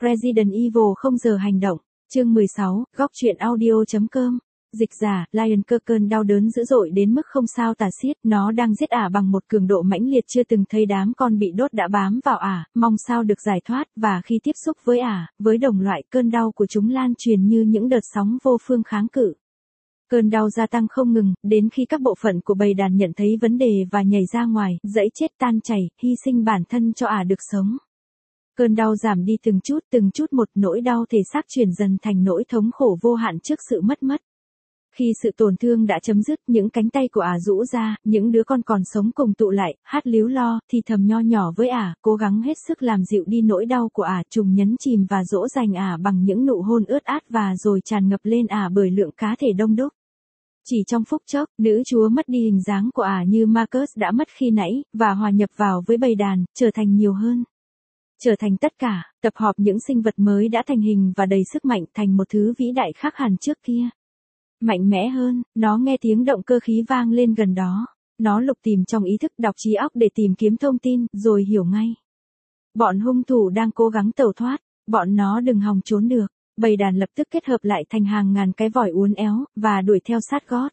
Resident Evil không giờ hành động. Chương 16, góc truyện audio.com. Dịch giả, Lion cơ cơn đau đớn dữ dội đến mức không sao tả xiết, nó đang giết ả bằng một cường độ mãnh liệt chưa từng thấy, đám con bị đốt đã bám vào ả, mong sao được giải thoát, và khi tiếp xúc với ả, với đồng loại, cơn đau của chúng lan truyền như những đợt sóng vô phương kháng cự. Cơn đau gia tăng không ngừng, đến khi các bộ phận của bầy đàn nhận thấy vấn đề và nhảy ra ngoài, giãy chết tan chảy, hy sinh bản thân cho ả được sống. Cơn đau giảm đi từng chút một, nỗi đau thể xác chuyển dần thành nỗi thống khổ vô hạn trước sự mất. Khi sự tổn thương đã chấm dứt, những cánh tay của ả rũ ra, những đứa con còn sống cùng tụ lại, hát líu lo, thì thầm nho nhỏ với ả, cố gắng hết sức làm dịu đi nỗi đau của ả, trùng nhấn chìm và dỗ dành ả bằng những nụ hôn ướt át và rồi tràn ngập lên ả bởi lượng cá thể đông đúc. Chỉ trong phút chốc, nữ chúa mất đi hình dáng của ả như Marcus đã mất khi nãy, và hòa nhập vào với bầy đàn, trở thành nhiều hơn. Trở thành tất cả, tập hợp những sinh vật mới đã thành hình và đầy sức mạnh, thành một thứ vĩ đại khác hẳn trước kia. Mạnh mẽ hơn, nó nghe tiếng động cơ khí vang lên gần đó. Nó lục tìm trong ý thức, đọc trí óc để tìm kiếm thông tin, rồi hiểu ngay. Bọn hung thủ đang cố gắng tẩu thoát, bọn nó đừng hòng trốn được. Bầy đàn lập tức kết hợp lại thành hàng ngàn cái vòi uốn éo, và đuổi theo sát gót.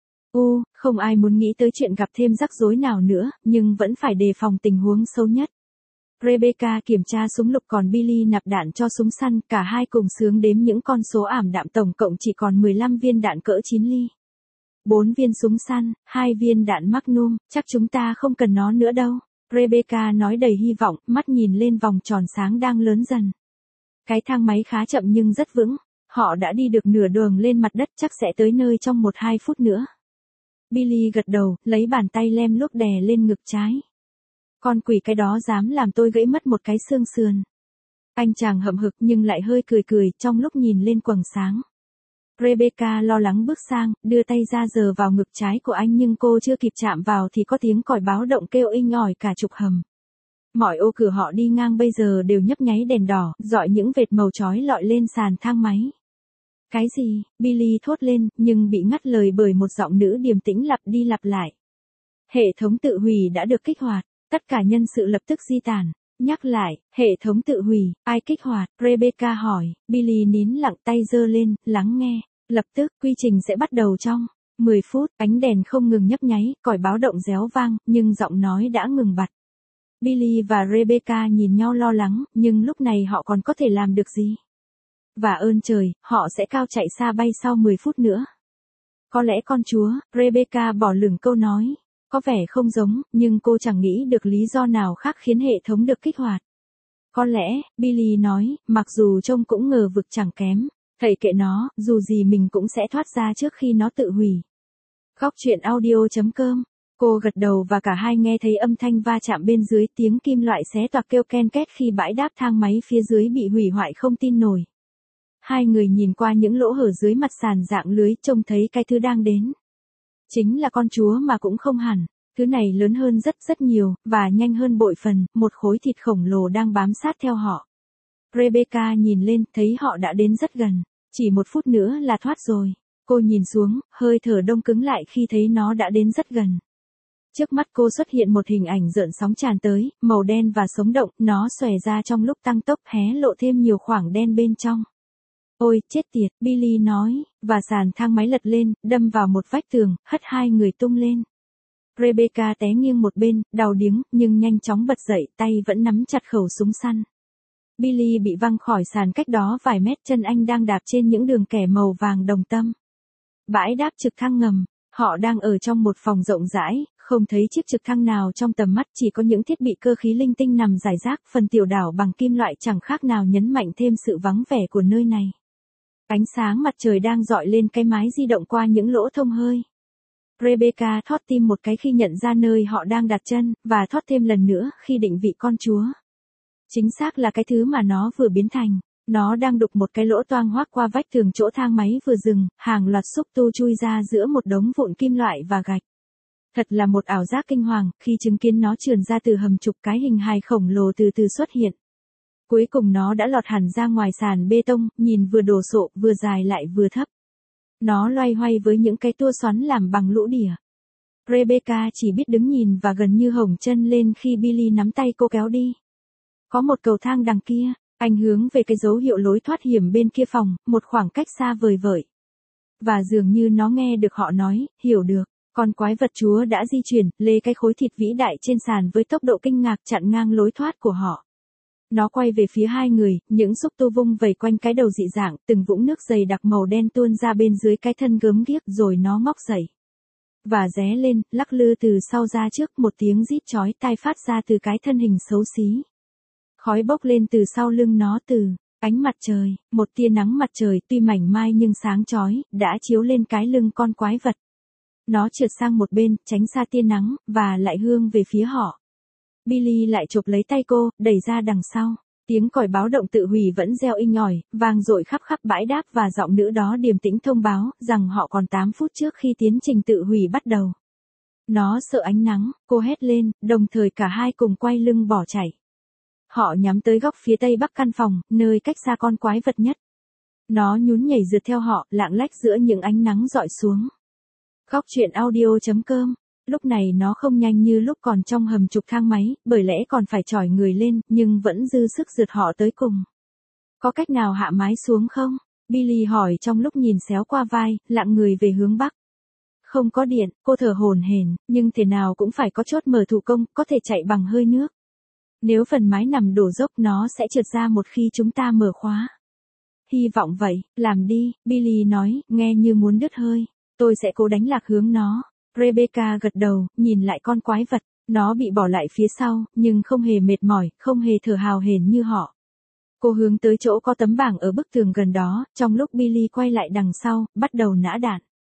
Không ai muốn nghĩ tới chuyện gặp thêm rắc rối nào nữa, nhưng vẫn phải đề phòng tình huống xấu nhất. Rebecca kiểm tra súng lục, còn Billy nạp đạn cho súng săn, cả hai cùng xướng đếm những con số ảm đạm, tổng cộng chỉ còn 15 viên đạn cỡ 9 ly. 4 viên súng săn, 2 viên đạn Magnum, chắc chúng ta không cần nó nữa đâu. Rebecca nói đầy hy vọng, mắt nhìn lên vòng tròn sáng đang lớn dần. Cái thang máy khá chậm nhưng rất vững, họ đã đi được nửa đường lên mặt đất, chắc sẽ tới nơi trong 1-2 phút nữa. Billy gật đầu, lấy bàn tay lem luốc đè lên ngực trái. Con quỷ cái đó dám làm tôi gãy mất một cái xương sườn. Anh chàng hậm hực nhưng lại hơi cười trong lúc nhìn lên quầng sáng. Rebecca lo lắng bước sang, đưa tay ra giở vào ngực trái của anh, nhưng cô chưa kịp chạm vào thì có tiếng còi báo động kêu inh ỏi cả chục hầm. Mọi ô cửa họ đi ngang bây giờ đều nhấp nháy đèn đỏ, rọi những vệt màu chói lọi lên sàn thang máy. Cái gì? Billy thốt lên, nhưng bị ngắt lời bởi một giọng nữ điềm tĩnh lặp đi lặp lại. Hệ thống tự hủy đã được kích hoạt. Tất cả nhân sự lập tức di tản. Nhắc lại, hệ thống tự hủy, ai kích hoạt? Rebecca hỏi. Billy nín lặng, tay giơ lên, lắng nghe. Lập tức, quy trình sẽ bắt đầu trong 10 phút. Ánh đèn không ngừng nhấp nháy, còi báo động réo vang, nhưng giọng nói đã ngừng bặt. Billy và Rebecca nhìn nhau lo lắng, nhưng lúc này họ còn có thể làm được gì? Và ơn trời, họ sẽ cao chạy xa bay sau 10 phút nữa. Có lẽ con chúa, Rebecca bỏ lửng câu nói. Có vẻ không giống, nhưng cô chẳng nghĩ được lý do nào khác khiến hệ thống được kích hoạt. Có lẽ, Billy nói, mặc dù trông cũng ngờ vực chẳng kém. Thầy kệ nó, dù gì mình cũng sẽ thoát ra trước khi nó tự hủy. Góc truyện audio.com. Cô gật đầu và cả hai nghe thấy âm thanh va chạm bên dưới, tiếng kim loại xé toạc kêu ken két khi bãi đáp thang máy phía dưới bị hủy hoại không tin nổi. Hai người nhìn qua những lỗ hở dưới mặt sàn dạng lưới, trông thấy cái thứ đang đến. Chính là con chúa mà cũng không hẳn. Thứ này lớn hơn rất nhiều, và nhanh hơn bội phần, một khối thịt khổng lồ đang bám sát theo họ. Rebecca nhìn lên, thấy họ đã đến rất gần. Chỉ 1 phút nữa là thoát rồi. Cô nhìn xuống, hơi thở đông cứng lại khi thấy nó đã đến rất gần. Trước mắt cô xuất hiện một hình ảnh rợn sóng tràn tới, màu đen và sống động, nó xòe ra trong lúc tăng tốc, hé lộ thêm nhiều khoảng đen bên trong. Ôi, chết tiệt, Billy nói, và sàn thang máy lật lên, đâm vào một vách tường, hất hai người tung lên. Rebecca té nghiêng một bên, đau điếng, nhưng nhanh chóng bật dậy, tay vẫn nắm chặt khẩu súng săn. Billy bị văng khỏi sàn cách đó vài mét, chân anh đang đạp trên những đường kẻ màu vàng đồng tâm. Bãi đáp trực thăng ngầm, họ đang ở trong một phòng rộng rãi, không thấy chiếc trực thăng nào trong tầm mắt, chỉ có những thiết bị cơ khí linh tinh nằm rải rác, phần tiểu đảo bằng kim loại chẳng khác nào nhấn mạnh thêm sự vắng vẻ của nơi này. Ánh sáng mặt trời đang rọi lên cái mái di động qua những lỗ thông hơi. Rebecca thót tim một cái khi nhận ra nơi họ đang đặt chân, và thót thêm lần nữa khi định vị con chúa. Chính xác là cái thứ mà nó vừa biến thành. Nó đang đục một cái lỗ toang hoác qua vách tường chỗ thang máy vừa dừng, hàng loạt xúc tu chui ra giữa một đống vụn kim loại và gạch. Thật là một ảo giác kinh hoàng, khi chứng kiến nó trườn ra từ hầm, chục cái hình hài khổng lồ từ từ xuất hiện. Cuối cùng nó đã lọt hẳn ra ngoài sàn bê tông, nhìn vừa đồ sộ, vừa dài lại vừa thấp. Nó loay hoay với những cái tua xoắn làm bằng lũ đỉa. Rebecca chỉ biết đứng nhìn và gần như hổng chân lên khi Billy nắm tay cô kéo đi. Có một cầu thang đằng kia. Anh hướng về cái dấu hiệu lối thoát hiểm bên kia phòng, một khoảng cách xa vời vợi. Và dường như nó nghe được họ nói, hiểu được. Con quái vật chúa đã di chuyển, lê cái khối thịt vĩ đại trên sàn với tốc độ kinh ngạc chặn ngang lối thoát của họ. Nó quay về phía hai người, những xúc tu vung vẩy quanh cái đầu dị dạng, từng vũng nước dày đặc màu đen tuôn ra bên dưới cái thân gớm ghiếc rồi nó ngóc dậy. Và ré lên, lắc lư từ sau ra trước, một tiếng rít chói tai phát ra từ cái thân hình xấu xí. Khói bốc lên từ sau lưng nó từ ánh mặt trời, một tia nắng mặt trời tuy mảnh mai nhưng sáng chói, đã chiếu lên cái lưng con quái vật. Nó trượt sang một bên, tránh xa tia nắng, và lại hướng về phía họ. Billy lại chộp lấy tay cô, đẩy ra đằng sau. Tiếng còi báo động tự hủy vẫn reo inh ỏi, vang dội khắp khắp bãi đáp và giọng nữ đó điềm tĩnh thông báo rằng họ còn 8 phút trước khi tiến trình tự hủy bắt đầu. Nó sợ ánh nắng, cô hét lên, đồng thời cả hai cùng quay lưng bỏ chạy. Họ nhắm tới góc phía tây bắc căn phòng, nơi cách xa con quái vật nhất. Nó nhún nhảy rượt theo họ, lạng lách giữa những ánh nắng dọi xuống. Góc truyện audio.com. Lúc này nó không nhanh như lúc còn trong hầm trục thang máy, bởi lẽ còn phải chỏi người lên, nhưng vẫn dư sức rượt họ tới cùng. Có cách nào hạ mái xuống không? Billy hỏi trong lúc nhìn xéo qua vai, lạng người về hướng bắc. Không có điện, cô thở hổn hển, nhưng thế nào cũng phải có chốt mở thủ công, có thể chạy bằng hơi nước. Nếu phần mái nằm đổ dốc nó sẽ trượt ra một khi chúng ta mở khóa. Hy vọng vậy, làm đi, Billy nói, nghe như muốn đứt hơi. Tôi sẽ cố đánh lạc hướng nó. Rebecca gật đầu, nhìn lại con quái vật. Nó bị bỏ lại phía sau, nhưng không hề mệt mỏi, không hề thở hào hển như họ. Cô hướng tới chỗ có tấm bảng ở bức tường gần đó, trong lúc Billy quay lại đằng sau, bắt đầu nã đạn.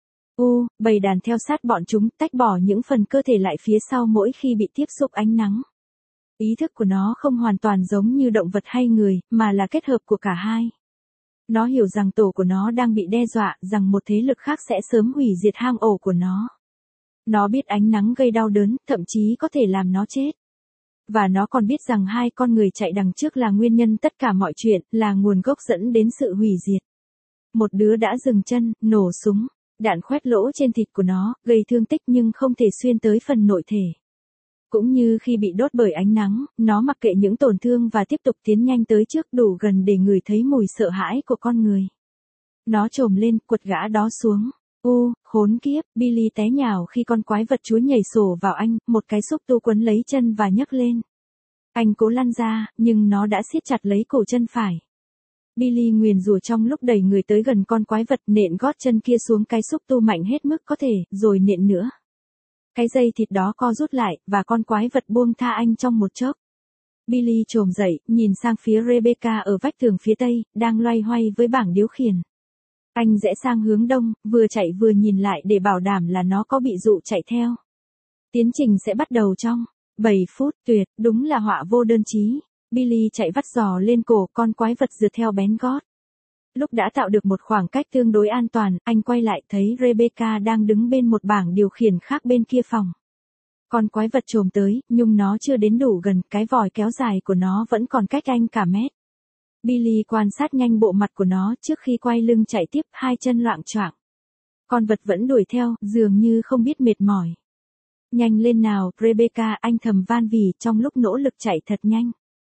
Bầy đàn theo sát bọn chúng, tách bỏ những phần cơ thể lại phía sau mỗi khi bị tiếp xúc ánh nắng. Ý thức của nó không hoàn toàn giống như động vật hay người, mà là kết hợp của cả hai. Nó hiểu rằng tổ của nó đang bị đe dọa, rằng một thế lực khác sẽ sớm hủy diệt hang ổ của nó. Nó biết ánh nắng gây đau đớn, thậm chí có thể làm nó chết. Và nó còn biết rằng hai con người chạy đằng trước là nguyên nhân tất cả mọi chuyện, là nguồn gốc dẫn đến sự hủy diệt. Một đứa đã dừng chân, nổ súng, đạn khoét lỗ trên thịt của nó, gây thương tích nhưng không thể xuyên tới phần nội thể. Cũng như khi bị đốt bởi ánh nắng, nó mặc kệ những tổn thương và tiếp tục tiến nhanh tới trước đủ gần để ngửi thấy mùi sợ hãi của con người. Nó trồm lên, quật gã đó xuống. Khốn kiếp, Billy té nhào khi con quái vật chúa nhảy sổ vào anh, một cái xúc tu quấn lấy chân và nhấc lên. Anh cố lăn ra, nhưng nó đã siết chặt lấy cổ chân phải. Billy nguyền rủa trong lúc đẩy người tới gần con quái vật, nện gót chân kia xuống cái xúc tu mạnh hết mức có thể, rồi nện nữa. Cái dây thịt đó co rút lại, và con quái vật buông tha anh trong một chốc. Billy trồm dậy, nhìn sang phía Rebecca ở vách tường phía tây, đang loay hoay với bảng điều khiển. Anh rẽ sang hướng đông, vừa chạy vừa nhìn lại để bảo đảm là nó có bị dụ chạy theo. Tiến trình sẽ bắt đầu trong 7 phút, tuyệt, đúng là họa vô đơn chí. Billy chạy vắt giò lên cổ, con quái vật rượt theo bén gót. Lúc đã tạo được một khoảng cách tương đối an toàn, anh quay lại thấy Rebecca đang đứng bên một bảng điều khiển khác bên kia phòng. Con quái vật trồm tới, nhưng nó chưa đến đủ gần, cái vòi kéo dài của nó vẫn còn cách anh cả mét. Billy quan sát nhanh bộ mặt của nó trước khi quay lưng chạy tiếp, hai chân loạng choạng. Con vật vẫn đuổi theo, dường như không biết mệt mỏi. Nhanh lên nào, Rebecca, anh thầm van vỉ trong lúc nỗ lực chạy thật nhanh.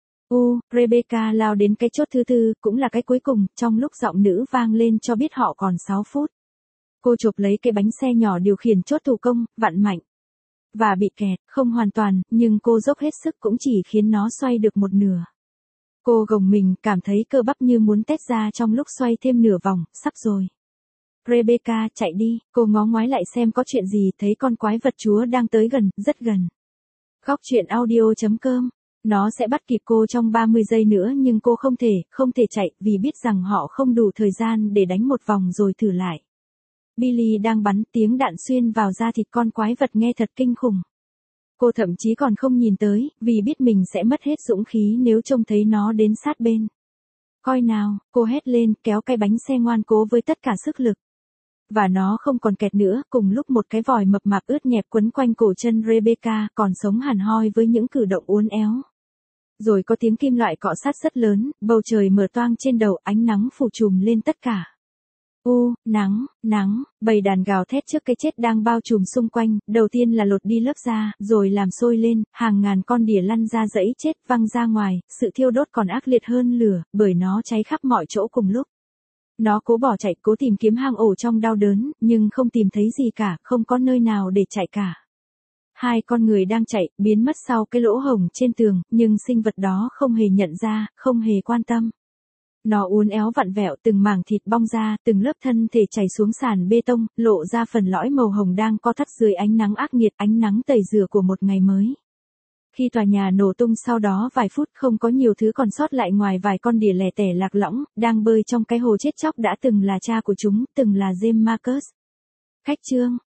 Rebecca lao đến cái chốt thứ tư, cũng là cái cuối cùng, trong lúc giọng nữ vang lên cho biết họ còn 6 phút. Cô chộp lấy cái bánh xe nhỏ điều khiển chốt thủ công, vặn mạnh. Và bị kẹt, không hoàn toàn, nhưng cô dốc hết sức cũng chỉ khiến nó xoay được một nửa. Cô gồng mình, cảm thấy cơ bắp như muốn tét ra trong lúc xoay thêm nửa vòng, sắp rồi. Rebecca, chạy đi, cô ngó ngoái lại xem có chuyện gì, thấy con quái vật chúa đang tới gần, rất gần. Góc truyện audio.com. Nó sẽ bắt kịp cô trong 30 giây nữa nhưng cô không thể chạy, vì biết rằng họ không đủ thời gian để đánh một vòng rồi thử lại. Billy đang bắn, tiếng đạn xuyên vào da thịt con quái vật nghe thật kinh khủng. Cô thậm chí còn không nhìn tới, vì biết mình sẽ mất hết dũng khí nếu trông thấy nó đến sát bên. Coi nào, cô hét lên, kéo cái bánh xe ngoan cố với tất cả sức lực. Và nó không còn kẹt nữa, cùng lúc một cái vòi mập mạp ướt nhẹp quấn quanh cổ chân Rebecca, còn sống hẳn hoi với những cử động uốn éo. Rồi có tiếng kim loại cọ sát rất lớn, bầu trời mở toang trên đầu, ánh nắng phủ trùm lên tất cả. Nắng, bầy đàn gào thét trước cái chết đang bao trùm xung quanh, đầu tiên là lột đi lớp da, rồi làm sôi lên, hàng ngàn con đỉa lăn ra dẫy chết văng ra ngoài, sự thiêu đốt còn ác liệt hơn lửa, bởi nó cháy khắp mọi chỗ cùng lúc. Nó cố bỏ chạy, cố tìm kiếm hang ổ trong đau đớn, nhưng không tìm thấy gì cả, không có nơi nào để chạy cả. Hai con người đang chạy, biến mất sau cái lỗ hổng trên tường, nhưng sinh vật đó không hề nhận ra, không hề quan tâm. Nó uốn éo vặn vẹo, từng mảng thịt bong ra, từng lớp thân thể chảy xuống sàn bê tông, lộ ra phần lõi màu hồng đang co thắt dưới ánh nắng ác nghiệt, ánh nắng tẩy rửa của một ngày mới. Khi tòa nhà nổ tung sau đó vài phút, không có nhiều thứ còn sót lại ngoài vài con đỉa lẻ tẻ lạc lõng, đang bơi trong cái hồ chết chóc đã từng là cha của chúng, từng là James Marcus. Khách chương.